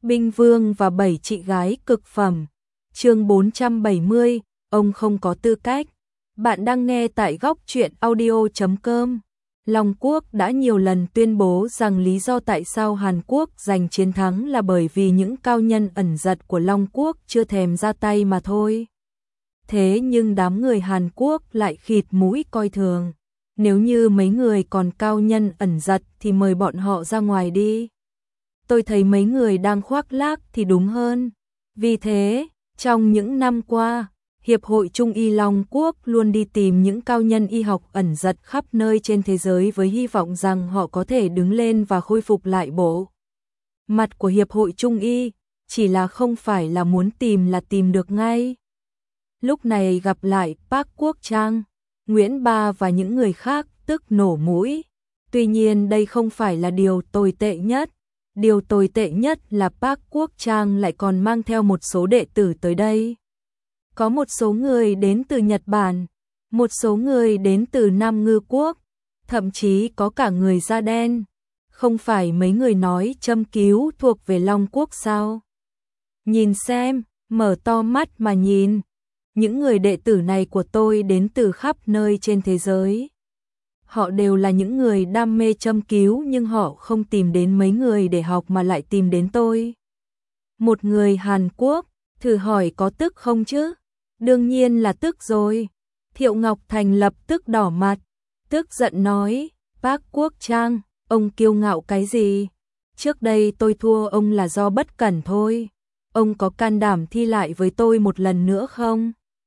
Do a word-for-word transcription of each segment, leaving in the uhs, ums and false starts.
Binh Vương và bảy chị gái cực phẩm. Chương bốn trăm bảy mươi, ông không có tư cách. Bạn đang nghe tại góc truyện audio chấm com. Long Quốc đã nhiều lần tuyên bố rằng lý do tại sao Hàn Quốc giành chiến thắng là bởi vì những cao nhân ẩn giật của Long Quốc chưa thèm ra tay mà thôi. Thế nhưng đám người Hàn Quốc lại khịt mũi coi thường. Nếu như mấy người còn cao nhân ẩn giật thì mời bọn họ ra ngoài đi. Tôi thấy mấy người đang khoác lác thì đúng hơn. Vì thế, trong những năm qua, Hiệp hội Trung y Long Quốc luôn đi tìm những cao nhân y học ẩn giật khắp nơi trên thế giới với hy vọng rằng họ có thể đứng lên và khôi phục lại bộ mặt của Hiệp hội Trung y, chỉ là không phải là muốn tìm là tìm được ngay. Lúc này gặp lại Park Quốc Trang, Nguyễn Ba và những người khác tức nổ mũi. Tuy nhiên đây không phải là điều tồi tệ nhất. Điều tồi tệ nhất là Park Quốc Trang lại còn mang theo một số đệ tử tới đây. Có một số người đến từ Nhật Bản, một số người đến từ Nam Ngư Quốc, thậm chí có cả người da đen. Không phải mấy người nói châm cứu thuộc về Long Quốc sao? Nhìn xem, mở to mắt mà nhìn. Những người đệ tử này của tôi đến từ khắp nơi trên thế giới. Họ đều là những người đam mê châm cứu nhưng họ không tìm đến mấy người để học mà lại tìm đến tôi. Một người Hàn Quốc, thử hỏi có tức không chứ? Đương nhiên là tức rồi. Thiệu Ngọc Thành lập tức đỏ mặt, tức giận nói, Park Quốc Trang, ông kiêu ngạo cái gì? Trước đây tôi thua ông là do bất cẩn thôi. Ông có can đảm thi lại với tôi một lần nữa không?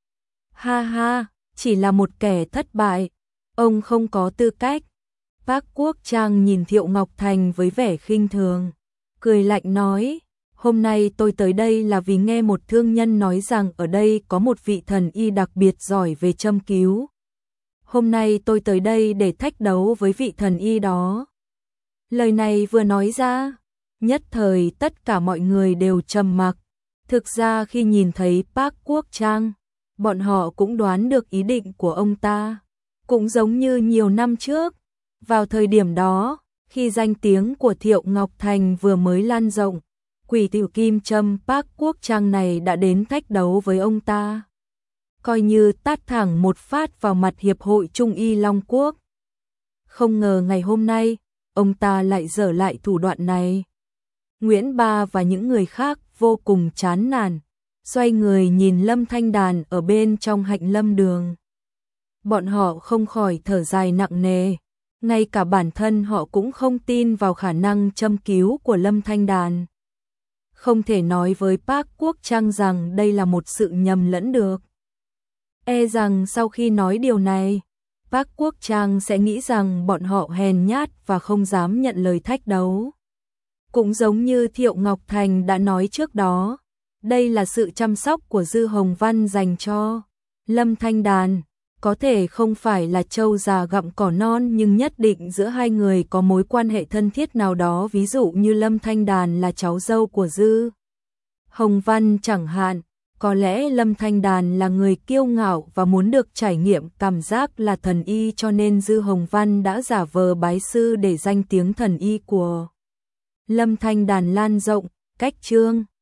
Ha ha, chỉ là một kẻ thất bại. Ông không có tư cách. Park Quốc Trang nhìn Thiệu Ngọc Thành với vẻ khinh thường, cười lạnh nói, hôm nay tôi tới đây là vì nghe một thương nhân nói rằng ở đây có một vị thần y đặc biệt giỏi về châm cứu. Hôm nay tôi tới đây để thách đấu với vị thần y đó. Lời này vừa nói ra, nhất thời tất cả mọi người đều trầm mặc. Thực ra khi nhìn thấy Park Quốc Trang, bọn họ cũng đoán được ý định của ông ta. Cũng giống như nhiều năm trước, vào thời điểm đó, khi danh tiếng của Thiệu Ngọc Thành vừa mới lan rộng, quỷ tiểu kim châm Park Quốc Trang này đã đến thách đấu với ông ta. Coi như tát thẳng một phát vào mặt Hiệp hội Trung y Long Quốc. Không ngờ ngày hôm nay, ông ta lại dở lại thủ đoạn này. Nguyễn Ba và những người khác vô cùng chán nản, xoay người nhìn Lâm Thanh Đàn ở bên trong Hạnh Lâm Đường. Bọn họ không khỏi thở dài nặng nề, ngay cả bản thân họ cũng không tin vào khả năng châm cứu của Lâm Thanh Đàn. Không thể nói với Park Quốc Trang rằng đây là một sự nhầm lẫn được. E rằng sau khi nói điều này, Park Quốc Trang sẽ nghĩ rằng bọn họ hèn nhát và không dám nhận lời thách đấu. Cũng giống như Thiệu Ngọc Thành đã nói trước đó, đây là sự chăm sóc của Dư Hồng Văn dành cho Lâm Thanh Đàn. Có thể không phải là trâu già gặm cỏ non nhưng nhất định giữa hai người có mối quan hệ thân thiết nào đó, ví dụ như Lâm Thanh Đàn là cháu dâu của Dư Hồng Văn chẳng hạn. Có lẽ Lâm Thanh Đàn là người kiêu ngạo và muốn được trải nghiệm cảm giác là thần y cho nên Dư Hồng Văn đã giả vờ bái sư để danh tiếng thần y của Lâm Thanh Đàn lan rộng. Cách chương